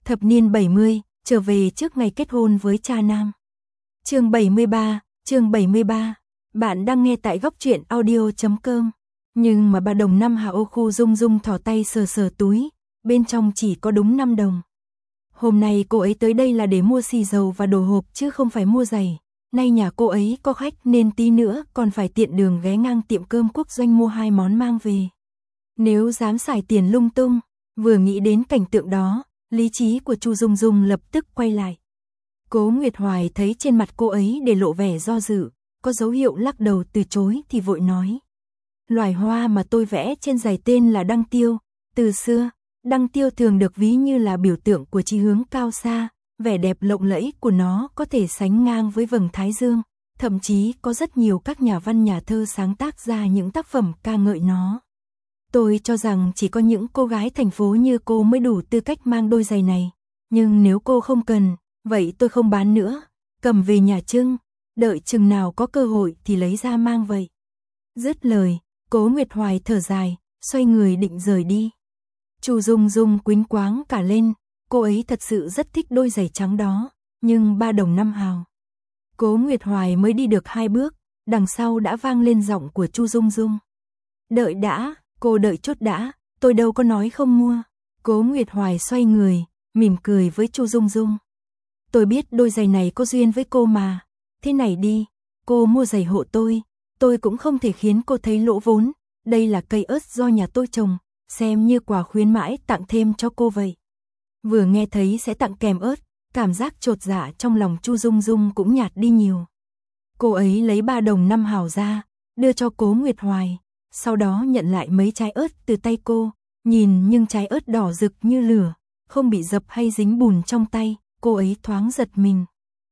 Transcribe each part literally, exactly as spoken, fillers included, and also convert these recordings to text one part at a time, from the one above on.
Thập niên bảy mươi, trở về trước ngày kết hôn với cha nam. Chương bảy mươi ba, chương bảy mươi ba. Bạn đang nghe tại góc truyện audio chấm com. Nhưng mà bà đồng năm Hà Ô Khu Dung Dung thò tay sờ sờ túi, bên trong chỉ có đúng năm đồng. Hôm nay cô ấy tới đây là để mua xì dầu và đồ hộp chứ không phải mua giày. Nay nhà cô ấy có khách nên tí nữa còn phải tiện đường ghé ngang tiệm cơm Quốc Doanh mua hai món mang về. Nếu dám xài tiền lung tung, vừa nghĩ đến cảnh tượng đó, lý trí của Chu Dung Dung lập tức quay lại. Cố Nguyệt Hoài thấy trên mặt cô ấy để lộ vẻ do dự, có dấu hiệu lắc đầu từ chối thì vội nói. Loài hoa mà tôi vẽ trên giày tên là đăng tiêu, từ xưa, đăng tiêu thường được ví như là biểu tượng của chí hướng cao xa, vẻ đẹp lộng lẫy của nó có thể sánh ngang với vầng thái dương, thậm chí có rất nhiều các nhà văn nhà thơ sáng tác ra những tác phẩm ca ngợi nó. Tôi cho rằng chỉ có những cô gái thành phố như cô mới đủ tư cách mang đôi giày này, nhưng nếu cô không cần, vậy tôi không bán nữa, cầm về nhà trưng, đợi chừng nào có cơ hội thì lấy ra mang vậy. Dứt lời, Cố Nguyệt Hoài thở dài, xoay người định rời đi. Chu Dung Dung quýnh quáng cả lên, cô ấy thật sự rất thích đôi giày trắng đó, nhưng ba đồng năm hào. Cố Nguyệt Hoài mới đi được hai bước, đằng sau đã vang lên giọng của Chu Dung Dung. Đợi đã, cô đợi chút đã, tôi đâu có nói không mua. Cố Nguyệt Hoài xoay người, mỉm cười với Chu Dung Dung. Tôi biết đôi giày này có duyên với cô mà, thế này đi, cô mua giày hộ tôi, tôi cũng không thể khiến cô thấy lỗ vốn, đây là cây ớt do nhà tôi trồng, xem như quà khuyến mãi tặng thêm cho cô vậy. Vừa nghe thấy sẽ tặng kèm ớt, cảm giác chột dạ trong lòng Chu Dung Dung cũng nhạt đi nhiều. Cô ấy lấy ba đồng năm hào ra, đưa cho Cố Nguyệt Hoài, sau đó nhận lại mấy trái ớt từ tay cô, nhìn nhưng trái ớt đỏ rực như lửa, không bị dập hay dính bùn trong tay, cô ấy thoáng giật mình.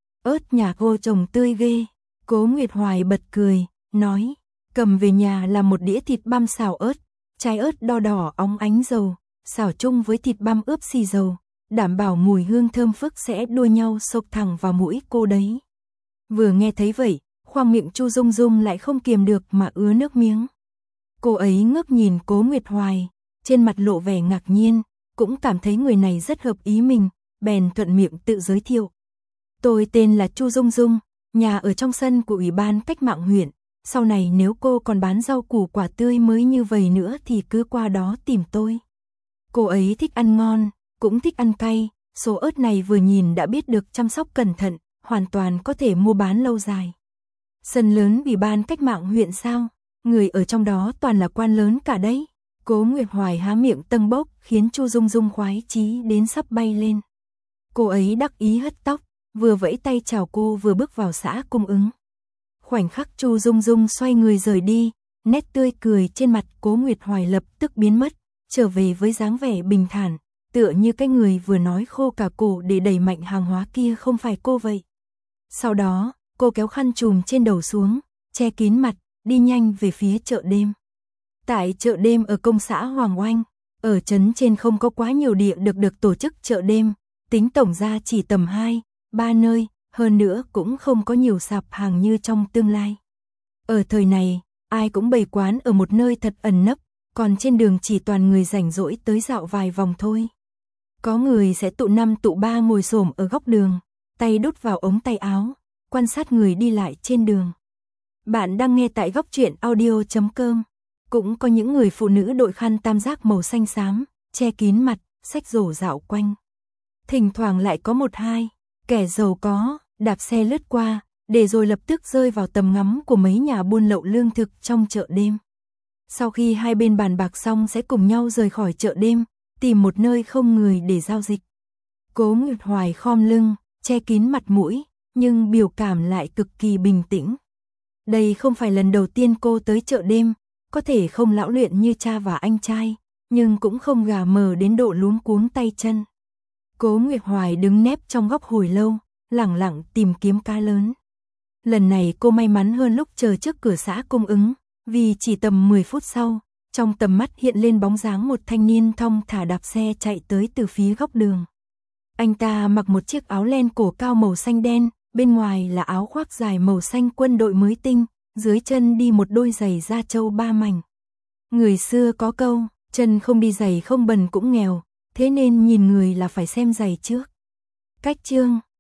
Ớt nhà cô trồng tươi ghê. Cố Nguyệt Hoài bật cười, nói, cầm về nhà là một đĩa thịt băm xào ớt, trái ớt đỏ đỏ óng ánh dầu, xào chung với thịt băm ướp xì dầu, đảm bảo mùi hương thơm phức sẽ đua nhau xộc thẳng vào mũi cô đấy. Vừa nghe thấy vậy, khoang miệng Chu Dung Dung lại không kiềm được mà ứa nước miếng. Cô ấy ngước nhìn Cố Nguyệt Hoài, trên mặt lộ vẻ ngạc nhiên, cũng cảm thấy người này rất hợp ý mình, bèn thuận miệng tự giới thiệu. Tôi tên là Chu Dung Dung, nhà ở trong sân của Ủy ban Cách mạng huyện, sau này nếu cô còn bán rau củ quả tươi mới như vậy nữa thì cứ qua đó tìm tôi. Cô ấy thích ăn ngon, cũng thích ăn cay, số ớt này vừa nhìn đã biết được chăm sóc cẩn thận, hoàn toàn có thể mua bán lâu dài. Sân lớn Ủy ban Cách mạng huyện sao? Người ở trong đó toàn là quan lớn cả đấy. Cố Nguyệt Hoài há miệng tâng bốc khiến Chu Dung Dung khoái chí đến sắp bay lên. Cô ấy đắc ý hất tóc, vừa vẫy tay chào cô vừa bước vào xã cung ứng. Khoảnh khắc Chu Dung Dung xoay người rời đi, nét tươi cười trên mặt Cố Nguyệt Hoài lập tức biến mất, trở về với dáng vẻ bình thản, tựa như cái người vừa nói khô cả cổ để đẩy mạnh hàng hóa kia không phải cô vậy. Sau đó, cô kéo khăn trùm trên đầu xuống, che kín mặt, đi nhanh về phía chợ đêm. Tại chợ đêm ở công xã Hoàng Oanh, ở trấn trên không có quá nhiều địa được được tổ chức chợ đêm, tính tổng ra chỉ tầm hai, ba nơi, hơn nữa cũng không có nhiều sạp hàng như trong tương lai. Ở thời này, ai cũng bày quán ở một nơi thật ẩn nấp, còn trên đường chỉ toàn người rảnh rỗi tới dạo vài vòng thôi. Có người sẽ tụ năm tụ ba ngồi xổm ở góc đường, tay đút vào ống tay áo, quan sát người đi lại trên đường. Bạn đang nghe tại góc truyện audio chấm com. Cũng có những người phụ nữ đội khăn tam giác màu xanh xám, che kín mặt, xách rổ dạo quanh. Thỉnh thoảng lại có một hai, kẻ giàu có, đạp xe lướt qua, để rồi lập tức rơi vào tầm ngắm của mấy nhà buôn lậu lương thực trong chợ đêm. Sau khi hai bên bàn bạc xong sẽ cùng nhau rời khỏi chợ đêm, tìm một nơi không người để giao dịch. Cố Nguyệt Hoài khom lưng, che kín mặt mũi, nhưng biểu cảm lại cực kỳ bình tĩnh. Đây không phải lần đầu tiên cô tới chợ đêm, có thể không lão luyện như cha và anh trai, nhưng cũng không gà mờ đến độ luống cuống tay chân. Cố Nguyệt Hoài đứng nép trong góc hồi lâu, lẳng lặng tìm kiếm cá lớn. Lần này cô may mắn hơn lúc chờ trước cửa xã cung ứng, vì chỉ tầm mười phút sau, trong tầm mắt hiện lên bóng dáng một thanh niên thong thả đạp xe chạy tới từ phía góc đường. Anh ta mặc một chiếc áo len cổ cao màu xanh đen, bên ngoài là áo khoác dài màu xanh quân đội mới tinh, dưới chân đi một đôi giày da trâu ba mảnh. Người xưa có câu, chân không đi giày không bần cũng nghèo, thế nên nhìn người là phải xem giày trước. Cách chương